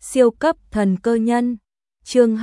Siêu cấp thần cơ nhân, chương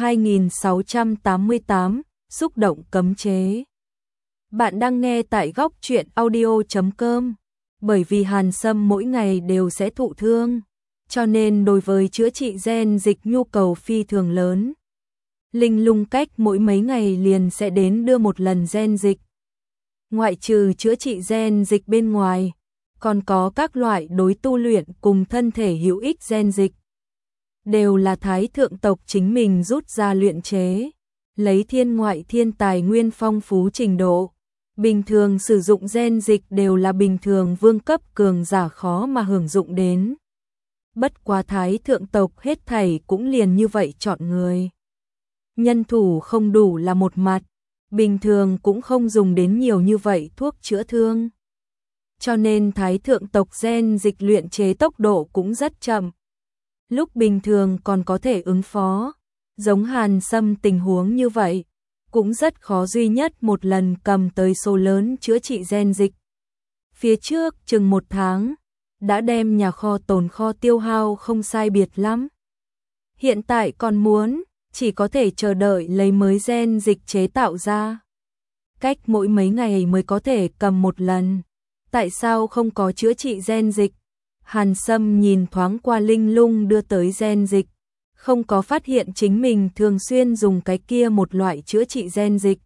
2688, xúc động cấm chế. Bạn đang nghe tại góc truyện audio.com. Bởi vì Hàn Sâm mỗi ngày đều sẽ thụ thương, cho nên đối với chữa trị gen dịch nhu cầu phi thường lớn. Linh Lung cách mỗi mấy ngày liền sẽ đến đưa một lần gen dịch. Ngoại trừ chữa trị gen dịch bên ngoài, còn có các loại đối tu luyện cùng thân thể hữu ích gen dịch. Đều là Thái thượng tộc chính mình rút ra luyện chế, lấy thiên ngoại thiên tài nguyên phong phú trình độ. Bình thường sử dụng gen dịch đều là bình thường vương cấp cường giả khó mà hưởng dụng đến. Bất quá Thái thượng tộc hết thảy cũng liền như vậy chọn người. Nhân thủ không đủ là một mặt, bình thường cũng không dùng đến nhiều như vậy thuốc chữa thương. Cho nên Thái thượng tộc gen dịch luyện chế tốc độ cũng rất chậm. Lúc bình thường còn có thể ứng phó, giống Hàn Sâm tình huống như vậy, cũng rất khó duy nhất một lần cầm tới số lớn chữa trị gen dịch. Phía trước chừng 1 tháng, đã đem nhà kho tồn kho tiêu hao không sai biệt lắm. Hiện tại còn muốn, chỉ có thể chờ đợi lấy mới gen dịch chế tạo ra. Cách mỗi mấy ngày mới có thể cầm một lần. Tại sao không có chữa trị gen dịch? Hàn Sâm nhìn thoáng qua Linh Lung đưa tới gen dịch, không có phát hiện chính mình thường xuyên dùng cái kia một loại chữa trị gen dịch.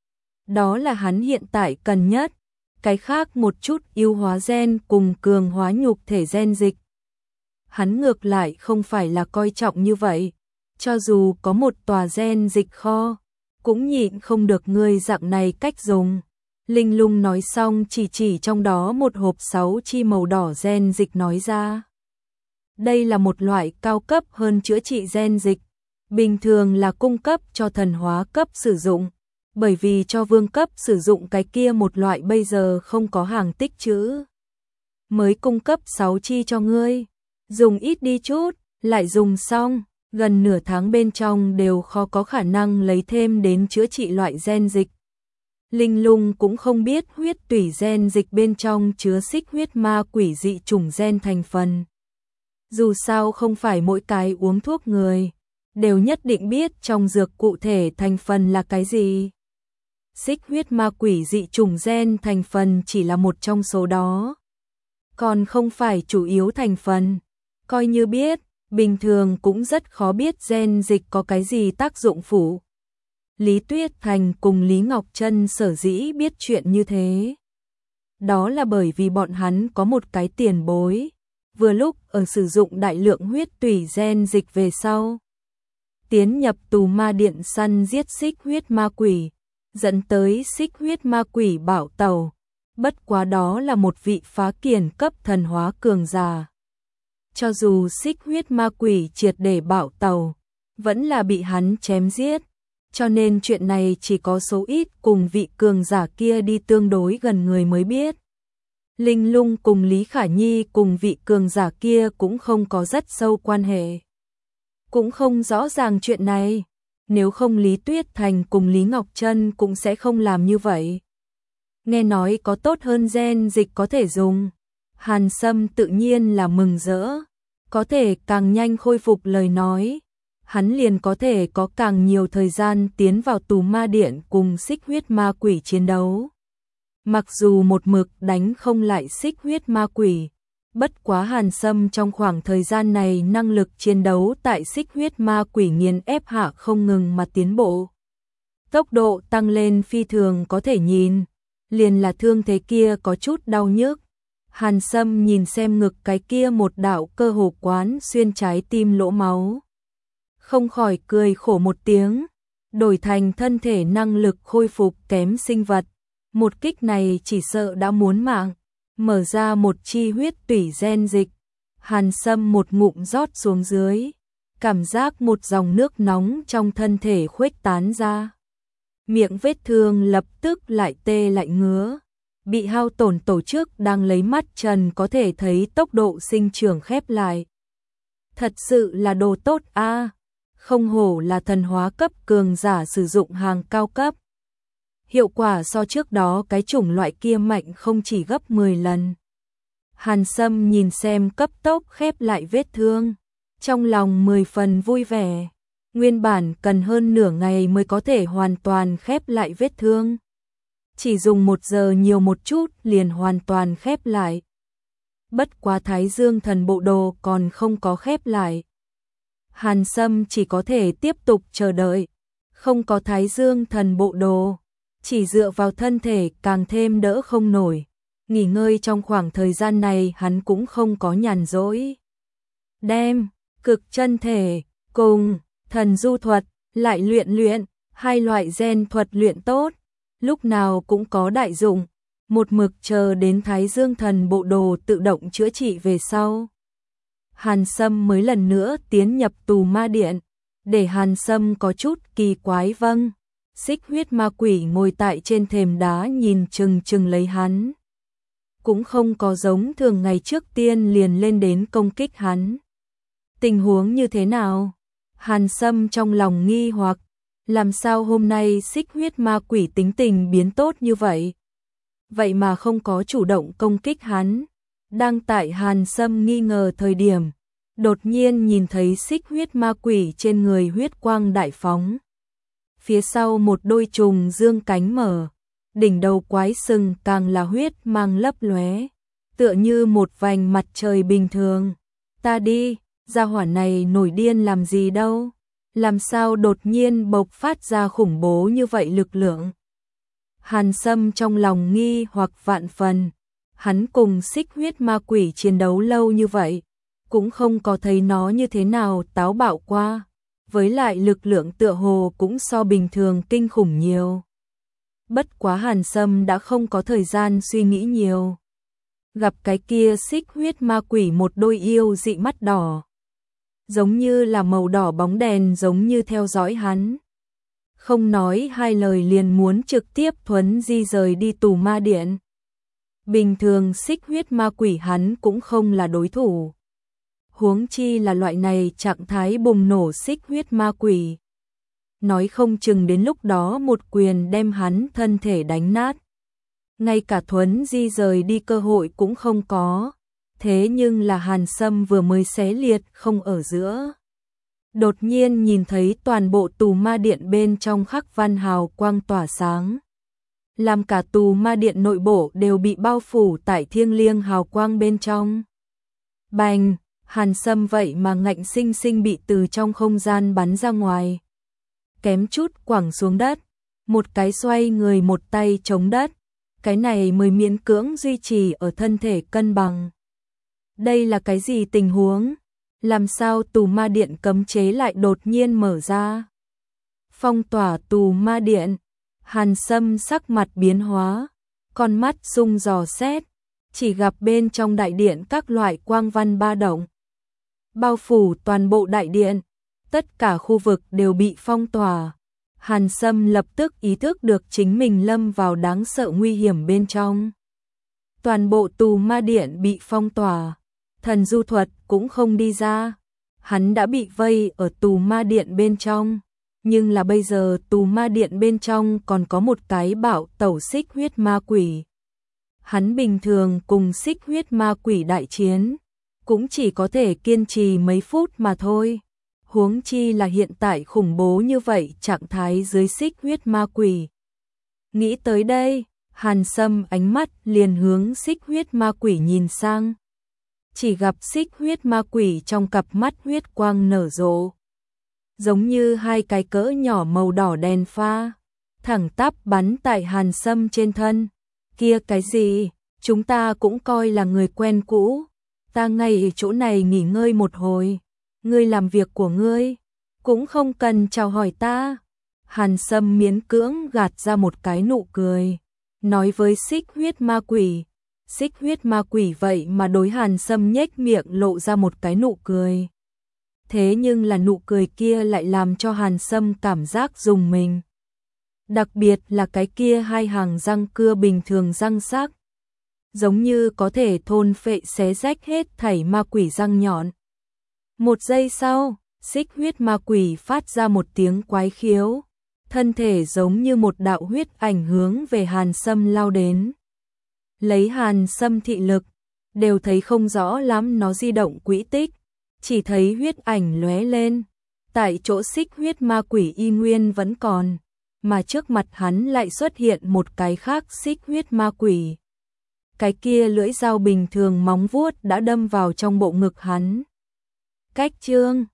Đó là hắn hiện tại cần nhất, cái khác một chút yếu hóa gen cùng cường hóa nhục thể gen dịch. Hắn ngược lại không phải là coi trọng như vậy, cho dù có một tòa gen dịch kho, cũng nhịn không được ngươi dạng này cách dùng. Linh Lung nói xong chỉ trong đó một hộp 6 chi màu đỏ gen dịch nói ra. Đây là một loại cao cấp hơn chữa trị gen dịch, bình thường là cung cấp cho thần hóa cấp sử dụng, bởi vì cho vương cấp sử dụng cái kia một loại bây giờ không có hàng tích trữ. Mới cung cấp 6 chi cho ngươi, dùng ít đi chút, lại dùng xong, gần nửa tháng bên trong đều khó có khả năng lấy thêm đến chữa trị loại gen dịch. Linh Lung cũng không biết huyết tủy gen dịch bên trong chứa xích huyết ma quỷ dị chủng gen thành phần. Dù sao không phải mỗi cái uống thuốc người đều nhất định biết trong dược cụ thể thành phần là cái gì. Xích huyết ma quỷ dị chủng gen thành phần chỉ là một trong số đó, còn không phải chủ yếu thành phần. Coi như biết, bình thường cũng rất khó biết gen dịch có cái gì tác dụng phụ. Lý Tuyết Thành cùng Lý Ngọc Trân sở dĩ biết chuyện như thế, đó là bởi vì bọn hắn có một cái tiền bối, vừa lúc ở sử dụng đại lượng huyết tủy gen dịch về sau, tiến nhập tù ma điện săn giết xích huyết ma quỷ, dẫn tới xích huyết ma quỷ bạo tẩu. Bất quá đó là một vị phá kiền cấp thần hóa cường giả. Cho dù xích huyết ma quỷ triệt để bạo tẩu, vẫn là bị hắn chém giết. Cho nên chuyện này chỉ có số ít cùng vị cường giả kia đi tương đối gần người mới biết. Linh Lung cùng Lý Khả Nhi cùng vị cường giả kia cũng không có rất sâu quan hệ, cũng không rõ ràng chuyện này. Nếu không Lý Tuyết Thành cùng Lý Ngọc Trân cũng sẽ không làm như vậy. Nghe nói có tốt hơn gen dịch có thể dùng, Hàn Sâm tự nhiên là mừng rỡ. Có thể càng nhanh khôi phục lời nói, hắn liền có thể có càng nhiều thời gian tiến vào tù ma điện cùng xích huyết ma quỷ chiến đấu. Mặc dù một mực đánh không lại xích huyết ma quỷ, bất quá Hàn Sâm trong khoảng thời gian này năng lực chiến đấu tại xích huyết ma quỷ nghiền ép hạ không ngừng mà tiến bộ. Tốc độ tăng lên phi thường có thể nhìn, liền là thương thế kia có chút đau nhức. Hàn Sâm nhìn xem ngực cái kia một đạo cơ hồ quán xuyên trái tim lỗ máu, không khỏi cười khổ một tiếng. Đổi thành thân thể năng lực khôi phục kém sinh vật, một kích này chỉ sợ đã muốn mạng. Mở ra một chi huyết tủy gen dịch, Hàn Sâm một ngụm rót xuống dưới, cảm giác một dòng nước nóng trong thân thể khuếch tán ra. Miệng vết thương lập tức lại tê lại ngứa, bị hao tổn tổ chức đang lấy mắt trần có thể thấy tốc độ sinh trưởng khép lại. Thật sự là đồ tốt a, không hổ là thần hóa cấp cường giả sử dụng hàng cao cấp. Hiệu quả so trước đó cái chủng loại kia mạnh không chỉ gấp 10 lần. Hàn Sâm nhìn xem cấp tốc khép lại vết thương, trong lòng 10 phần vui vẻ. Nguyên bản cần hơn nửa ngày mới có thể hoàn toàn khép lại vết thương. Chỉ dùng 1 giờ nhiều một chút liền hoàn toàn khép lại. Bất quá Thái Dương thần bộ đồ còn không có khép lại. Hàn Sâm chỉ có thể tiếp tục chờ đợi. Không có Thái Dương thần bộ đồ, chỉ dựa vào thân thể càng thêm đỡ không nổi. Nghỉ ngơi trong khoảng thời gian này hắn cũng không có nhàn rỗi. Đem cực chân thể cùng thần du thuật lại luyện, hai loại gen thuật luyện tốt, lúc nào cũng có đại dụng. Một mực chờ đến Thái Dương thần bộ đồ tự động chữa trị về sau. Hàn Sâm mới lần nữa tiến nhập tù ma điện, để Hàn Sâm có chút kỳ quái. Vâng, Xích huyết ma quỷ ngồi tại trên thềm đá nhìn chừng chừng lấy hắn. Cũng không có giống thường ngày trước tiên liền lên đến công kích hắn. Tình huống như thế nào? Hàn Sâm trong lòng nghi hoặc, làm sao hôm nay xích huyết ma quỷ tính tình biến tốt như vậy? Vậy mà không có chủ động công kích hắn. Đang tại Hàn Sâm nghi ngờ thời điểm, đột nhiên nhìn thấy xích huyết ma quỷ trên người huyết quang đại phóng. Phía sau một đôi trùng dương cánh mở, đỉnh đầu quái sừng càng là huyết mang lấp lóe, tựa như một vành mặt trời bình thường. Ta đi, gia hỏa này nổi điên làm gì đâu? Làm sao đột nhiên bộc phát ra khủng bố như vậy lực lượng? Hàn Sâm trong lòng nghi hoặc vạn phần. Hắn cùng xích huyết ma quỷ chiến đấu lâu như vậy, cũng không có thấy nó như thế nào táo bạo qua. Với lại lực lượng tựa hồ cũng so bình thường kinh khủng nhiều. Bất quá Hàn Sâm đã không có thời gian suy nghĩ nhiều. Gặp cái kia xích huyết ma quỷ một đôi yêu dị mắt đỏ, giống như là màu đỏ bóng đèn, giống như theo dõi hắn. Không nói hai lời liền muốn trực tiếp thuấn di rời đi tù ma điện. Bình thường xích huyết ma quỷ hắn cũng không là đối thủ. Huống chi là loại này trạng thái bùng nổ xích huyết ma quỷ. Nói không chừng đến lúc đó một quyền đem hắn thân thể đánh nát. Ngay cả thuấn di rời đi cơ hội cũng không có. Thế nhưng là Hàn Sâm vừa mới xé liệt không ở giữa. Đột nhiên nhìn thấy toàn bộ tù ma điện bên trong khắc văn hào quang tỏa sáng. Làm cả tù ma điện nội bộ đều bị bao phủ tại thiêng liêng hào quang bên trong. Bành, Hàn Sâm vậy mà ngạnh sinh sinh bị từ trong không gian bắn ra ngoài. Kém chút quẳng xuống đất, một cái xoay người một tay chống đất. Cái này mới miễn cưỡng duy trì ở thân thể cân bằng. Đây là cái gì tình huống? Làm sao tù ma điện cấm chế lại đột nhiên mở ra? Phong tỏa tù ma điện. Hàn Sâm sắc mặt biến hóa, con mắt sung dò xét, chỉ gặp bên trong đại điện các loại quang văn ba động, bao phủ toàn bộ đại điện, tất cả khu vực đều bị phong tỏa. Hàn Sâm lập tức ý thức được chính mình lâm vào đáng sợ nguy hiểm bên trong. Toàn bộ tù ma điện bị phong tỏa, thần du thuật cũng không đi ra, hắn đã bị vây ở tù ma điện bên trong. Nhưng là bây giờ tù ma điện bên trong còn có một cái bạo tẩu xích huyết ma quỷ. Hắn bình thường cùng xích huyết ma quỷ đại chiến, cũng chỉ có thể kiên trì mấy phút mà thôi. Huống chi là hiện tại khủng bố như vậy trạng thái dưới xích huyết ma quỷ. Nghĩ tới đây, Hàn Sâm ánh mắt liền hướng xích huyết ma quỷ nhìn sang. Chỉ gặp xích huyết ma quỷ trong cặp mắt huyết quang nở rộ, giống như hai cái cỡ nhỏ màu đỏ đèn pha, thẳng tắp bắn tại Hàn Sâm trên thân. Kia cái gì? Chúng ta cũng coi là người quen cũ. Ta ngay ở chỗ này nghỉ ngơi một hồi. Ngươi làm việc của ngươi, cũng không cần chào hỏi ta. Hàn Sâm miễn cưỡng gạt ra một cái nụ cười, nói với xích huyết ma quỷ. Xích huyết ma quỷ vậy mà đối Hàn Sâm nhếch miệng lộ ra một cái nụ cười. Thế nhưng là nụ cười kia lại làm cho Hàn Sâm cảm giác rùng mình. Đặc biệt là cái kia hai hàng răng cưa bình thường răng sắc, giống như có thể thôn phệ xé rách hết thảy ma quỷ răng nhọn. Một giây sau, xích huyết ma quỷ phát ra một tiếng quái khiếu, thân thể giống như một đạo huyết ảnh hướng về Hàn Sâm lao đến. Lấy Hàn Sâm thị lực, đều thấy không rõ lắm nó di động quỹ tích. chỉ thấy huyết ảnh lóe lên, tại chỗ xích huyết ma quỷ y nguyên vẫn còn, mà trước mặt hắn lại xuất hiện một cái khác xích huyết ma quỷ. Cái kia lưỡi dao bình thường móng vuốt đã đâm vào trong bộ ngực hắn. Cách chương